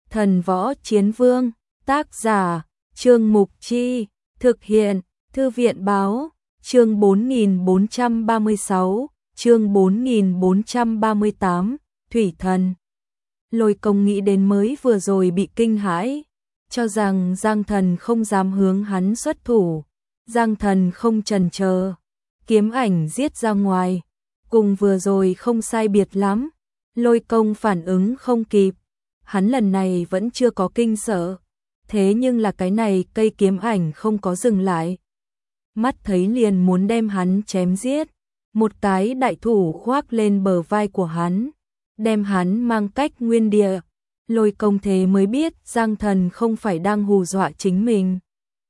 Thần Võ Chiến Vương, tác giả, Trương Mục Chi, thực hiện, Thư viện Báo, chương 4436, chương 4438, Thủy Thần. Lôi Công nghĩ đến mới vừa rồi bị kinh hãi, cho rằng Giang Thần không dám hướng hắn xuất thủ. Giang Thần không chần chờ, kiếm ảnh giết ra ngoài, cùng vừa rồi không sai biệt lắm. Lôi Công phản ứng không kịp, hắn lần này vẫn chưa có kinh sợ, thế nhưng là cái này cây kiếm ảnh không có dừng lại. Mắt thấy liền muốn đem hắn chém giết, một cái đại thủ khoác lên bờ vai của hắn, đem hắn mang cách nguyên địa. Lôi Công thế mới biết Giang Thần không phải đang hù dọa chính mình.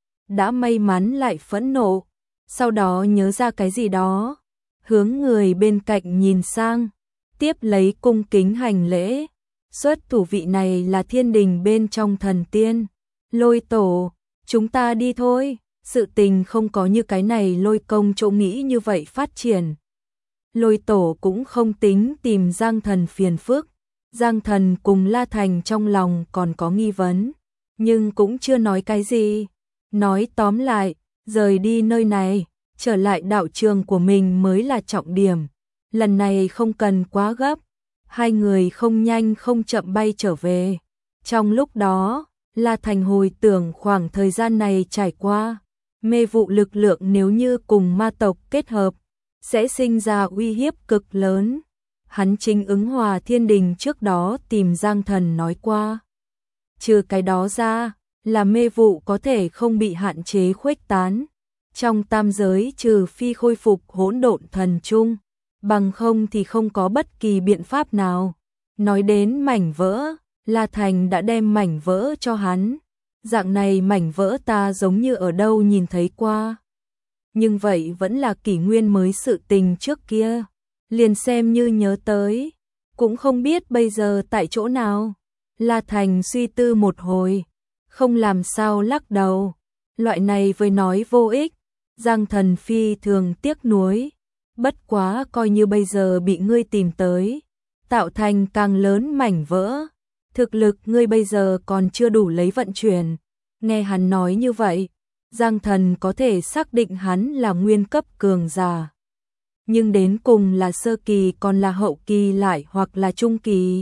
Đã may mắn lại phẫn nộ, sau đó nhớ ra cái gì đó, hướng người bên cạnh nhìn sang, tiếp lấy cung kính hành lễ. Xuất thủ vị này là thiên đình bên trong thần tiên. Lôi tổ, chúng ta đi thôi. Sự tình không có như cái này Lôi Công chỗ nghĩ như vậy phát triển. Lôi tổ cũng không tính tìm Giang Thần phiền phức. Giang Thần cùng La Thành trong lòng còn có nghi vấn, nhưng cũng chưa nói cái gì. Nói tóm lại, rời đi nơi này, trở lại đạo trường của mình mới là trọng điểm. Lần này không cần quá gấp. Hai người không nhanh không chậm bay trở về. Trong lúc đó, La Thành hồi tưởng khoảng thời gian này trải qua. Mê vụ lực lượng nếu như cùng ma tộc kết hợp, sẽ sinh ra uy hiếp cực lớn. Hắn chính ứng Hòa Thiên Đình trước đó tìm Giang Thần nói qua. Trừ cái đó ra, là mê vụ có thể không bị hạn chế khuếch tán. Trong tam giới trừ phi khôi phục hỗn độn thần chung, bằng không thì không có bất kỳ biện pháp nào. Nói đến mảnh vỡ, La Thành đã đem mảnh vỡ cho hắn. Dạng này mảnh vỡ ta giống như ở đâu nhìn thấy qua. Nhưng vậy vẫn là kỷ nguyên mới sự tình trước kia. Liền xem như nhớ tới, cũng không biết bây giờ tại chỗ nào. La Thành suy tư một hồi, không làm sao lắc đầu. Loại này với nói vô ích. Giang Thần phi thường tiếc nuối. Bất quá coi như bây giờ bị ngươi tìm tới, tạo thành càng lớn mảnh vỡ. Thực lực ngươi bây giờ còn chưa đủ lấy vận chuyển. Nghe hắn nói như vậy, Giang Thần có thể xác định hắn là nguyên cấp cường giả. Nhưng đến cùng là sơ kỳ còn là hậu kỳ lại hoặc là trung kỳ.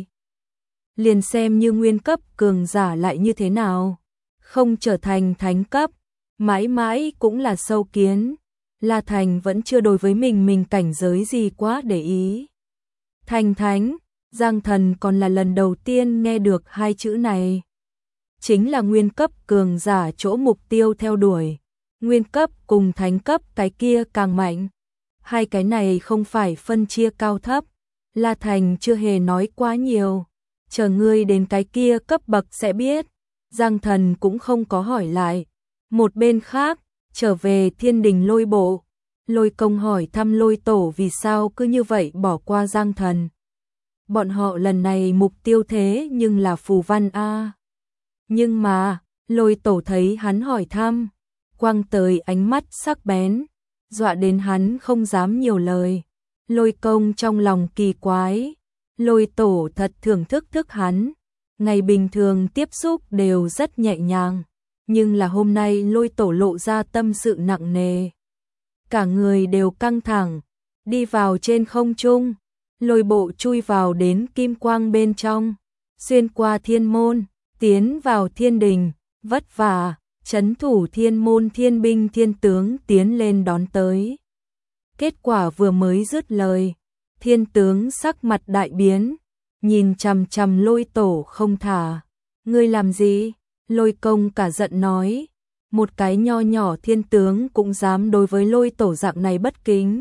Liền xem như nguyên cấp cường giả lại như thế nào. Không trở thành thánh cấp, mãi mãi cũng là sâu kiến. La Thành vẫn chưa đối với mình cảnh giới gì quá để ý. Thành thánh, Giang Thần còn là lần đầu tiên nghe được hai chữ này. Chính là nguyên cấp cường giả chỗ mục tiêu theo đuổi. Nguyên cấp cùng thánh cấp cái kia càng mạnh. Hai cái này không phải phân chia cao thấp. La Thành chưa hề nói quá nhiều. Chờ ngươi đến cái kia cấp bậc sẽ biết. Giang Thần cũng không có hỏi lại. Một bên khác, trở về Thiên Đình Lôi bộ. Lôi Công hỏi thăm Lôi tổ vì sao cứ như vậy bỏ qua Giang Thần. Bọn họ lần này mục tiêu thế nhưng là phù văn A. Nhưng mà, Lôi tổ thấy hắn hỏi thăm, quăng tới ánh mắt sắc bén, dọa đến hắn không dám nhiều lời. Lôi Công trong lòng kỳ quái, Lôi tổ thật thưởng thức hắn. Ngày bình thường tiếp xúc đều rất nhẹ nhàng, nhưng là hôm nay Lôi tổ lộ ra tâm sự nặng nề. Cả người đều căng thẳng, đi vào trên không trung, lôi bộ chui vào đến kim quang bên trong, xuyên qua thiên môn, tiến vào thiên đình, vất vả, trấn thủ thiên môn thiên binh thiên tướng tiến lên đón tới. Kết quả vừa mới dứt lời, thiên tướng sắc mặt đại biến, nhìn chằm chằm Lôi tổ không thả. Ngươi làm gì? Lôi Công cả giận nói. Một cái nho nhỏ thiên tướng cũng dám đối với Lôi tổ dạng này bất kính.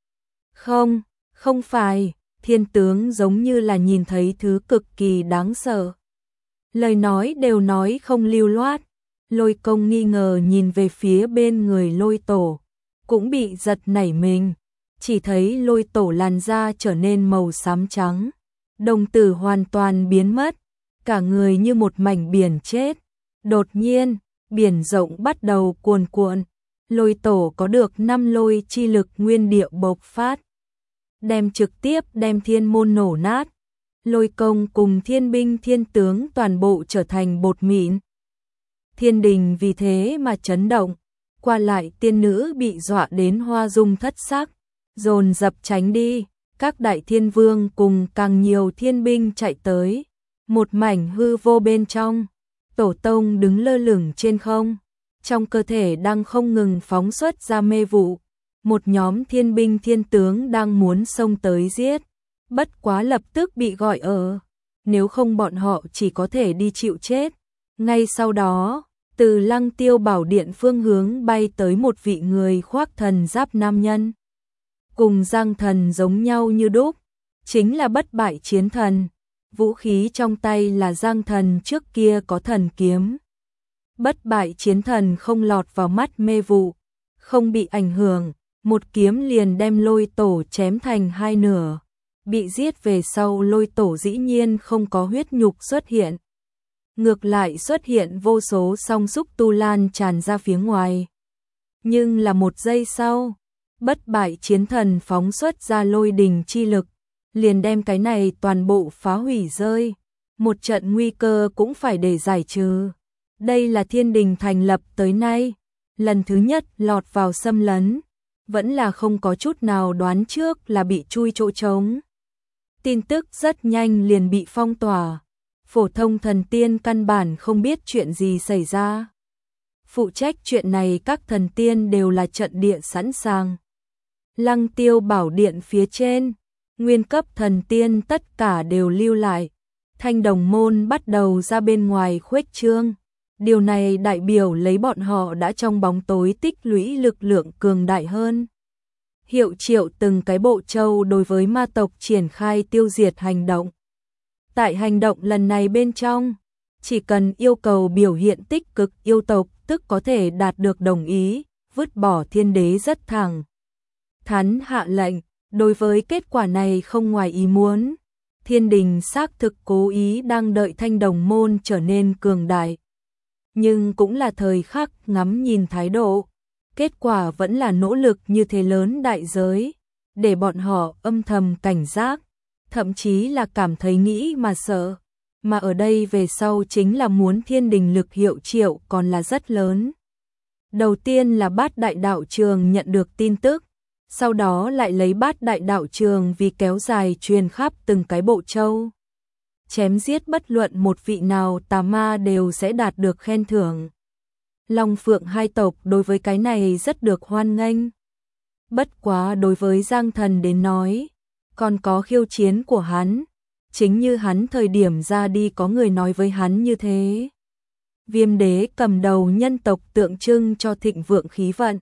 Không, không phải, thiên tướng giống như là nhìn thấy thứ cực kỳ đáng sợ. Lời nói đều nói không lưu loát. Lôi Công nghi ngờ nhìn về phía bên người Lôi tổ, cũng bị giật nảy mình. Chỉ thấy Lôi tổ làn da trở nên màu xám trắng, đồng tử hoàn toàn biến mất, cả người như một mảnh biển chết. Đột nhiên, biển rộng bắt đầu cuồn cuộn, Lôi tổ có được 5 lôi chi lực nguyên địa bộc phát, đem trực tiếp đem thiên môn nổ nát. Lôi công cùng thiên binh thiên tướng toàn bộ trở thành bột mịn. Thiên đình vì thế mà chấn động, qua lại tiên nữ bị dọa đến hoa dung thất sắc, dồn dập tránh đi, các đại thiên vương cùng càng nhiều thiên binh chạy tới, một mảnh hư vô bên trong, tổ tông đứng lơ lửng trên không, trong cơ thể đang không ngừng phóng xuất ra mê vụ, một nhóm thiên binh thiên tướng đang muốn xông tới giết, bất quá lập tức bị gọi ở, nếu không bọn họ chỉ có thể đi chịu chết. Ngay sau đó, từ Lăng Tiêu Bảo Điện phương hướng bay tới một vị người khoác thần giáp nam nhân. Cùng Giang Thần giống nhau như đúc, chính là bất bại chiến thần. Vũ khí trong tay là Giang Thần trước kia có thần kiếm. Bất bại chiến thần không lọt vào mắt mê vụ, không bị ảnh hưởng, một kiếm liền đem Lôi Tổ chém thành hai nửa. Bị giết về sau Lôi Tổ dĩ nhiên không có huyết nhục xuất hiện. Ngược lại xuất hiện vô số song xúc tu lan tràn ra phía ngoài. Nhưng là một giây sau, bất bại chiến thần phóng xuất ra lôi đình chi lực, liền đem cái này toàn bộ phá hủy rơi. Một trận nguy cơ cũng phải để giải trừ. Đây là thiên đình thành lập tới nay, lần thứ nhất lọt vào xâm lấn, vẫn là không có chút nào đoán trước là bị chui chỗ trống. Tin tức rất nhanh liền bị phong tỏa. Phổ thông thần tiên căn bản không biết chuyện gì xảy ra. Phụ trách chuyện này các thần tiên đều là trận địa sẵn sàng. Lăng Tiêu Bảo Điện phía trên, nguyên cấp thần tiên tất cả đều lưu lại. Thanh Đồng Môn bắt đầu ra bên ngoài khuếch trương. Điều này đại biểu lấy bọn họ đã trong bóng tối tích lũy lực lượng cường đại hơn. Hiệu triệu từng cái bộ châu đối với ma tộc triển khai tiêu diệt hành động. Tại hành động lần này bên trong, chỉ cần yêu cầu biểu hiện tích cực yêu tộc tức có thể đạt được đồng ý, vứt bỏ thiên đế rất thẳng. Thắn hạ lệnh, đối với kết quả này không ngoài ý muốn. Thiên đình xác thực cố ý đang đợi Thanh Đồng Môn trở nên cường đại. Nhưng cũng là thời khắc ngắm nhìn thái độ. Kết quả vẫn là nỗ lực như thế lớn đại giới, để bọn họ âm thầm cảnh giác. Thậm chí là cảm thấy nghĩ mà sợ, mà ở đây về sau chính là muốn thiên đình lực hiệu triệu còn là rất lớn. Đầu tiên là Bát Đại Đạo Trường nhận được tin tức, sau đó lại lấy Bát Đại Đạo Trường vì kéo dài truyền khắp từng cái bộ châu. Chém giết bất luận một vị nào tà ma đều sẽ đạt được khen thưởng. Long Phượng hai tộc đối với cái này rất được hoan nghênh. Bất quá đối với Giang Thần đến nói, còn có khiêu chiến của hắn, chính như hắn thời điểm ra đi có người nói với hắn như thế. Viêm đế cầm đầu nhân tộc tượng trưng cho thịnh vượng khí vận,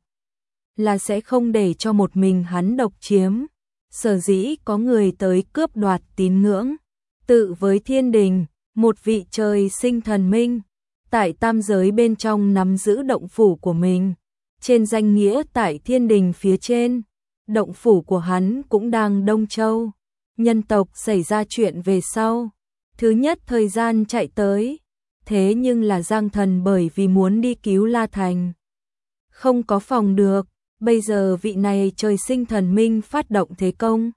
là sẽ không để cho một mình hắn độc chiếm. Sở dĩ có người tới cướp đoạt tín ngưỡng, tự với thiên đình, một vị trời sinh thần minh, tại tam giới bên trong nắm giữ động phủ của mình, trên danh nghĩa tại thiên đình phía trên. Động phủ của hắn cũng đang Đông Châu. Nhân tộc xảy ra chuyện về sau, thứ nhất thời gian chạy tới. Thế nhưng là Giang Thần bởi vì muốn đi cứu La Thành, không có phòng được. Bây giờ vị này trời sinh thần minh phát động thế công.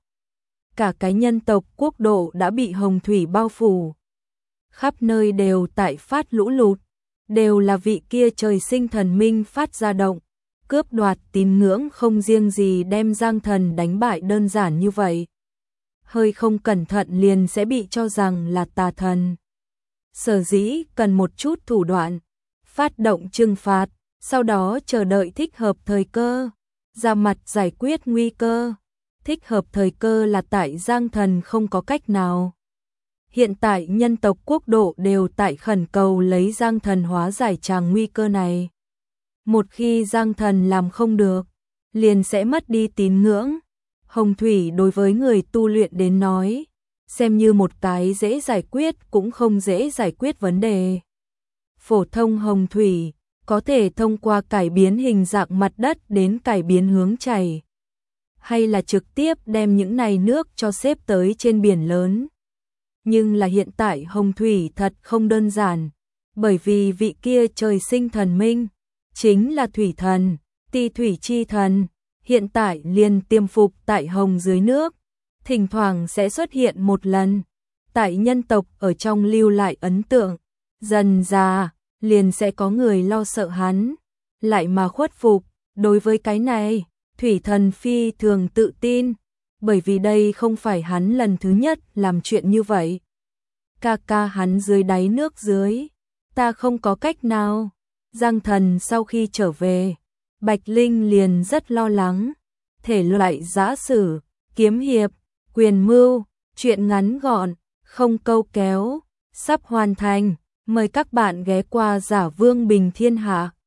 Cả cái nhân tộc quốc độ đã bị hồng thủy bao phủ. Khắp nơi đều tại phát lũ lụt. Đều là vị kia trời sinh thần minh phát ra động. Cướp đoạt tín ngưỡng không riêng gì đem Giang Thần đánh bại đơn giản như vậy. Hơi không cẩn thận liền sẽ bị cho rằng là tà thần. Sở dĩ cần một chút thủ đoạn, phát động trừng phạt, sau đó chờ đợi thích hợp thời cơ, ra mặt giải quyết nguy cơ. Thích hợp thời cơ là tại Giang Thần không có cách nào. Hiện tại nhân tộc quốc độ đều tại khẩn cầu lấy Giang Thần hóa giải tràng nguy cơ này. Một khi Giang Thần làm không được, liền sẽ mất đi tín ngưỡng. Hồng thủy đối với người tu luyện đến nói, xem như một cái dễ giải quyết cũng không dễ giải quyết vấn đề. Phổ thông hồng thủy có thể thông qua cải biến hình dạng mặt đất đến cải biến hướng chảy, hay là trực tiếp đem những này nước cho xếp tới trên biển lớn. Nhưng là hiện tại hồng thủy thật không đơn giản, bởi vì vị kia trời sinh thần minh chính là thủy thần, ti thủy chi thần, hiện tại liền tiềm phục tại hồng dưới nước, thỉnh thoảng sẽ xuất hiện một lần. tại nhân tộc ở trong lưu lại ấn tượng, dần dà liền sẽ có người lo sợ hắn, lại mà khuất phục. Đối với cái này, Thủy Thần phi thường tự tin, bởi vì đây không phải hắn lần thứ nhất làm chuyện như vậy. Ca ca hắn dưới đáy nước dưới, ta không có cách nào. Giang Thần sau khi trở về, Bạch Linh liền rất lo lắng, thể loại giã sử, kiếm hiệp, quyền mưu, chuyện ngắn gọn, không câu kéo, sắp hoàn thành, mời các bạn ghé qua Giả Vương Bình Thiên Hạ.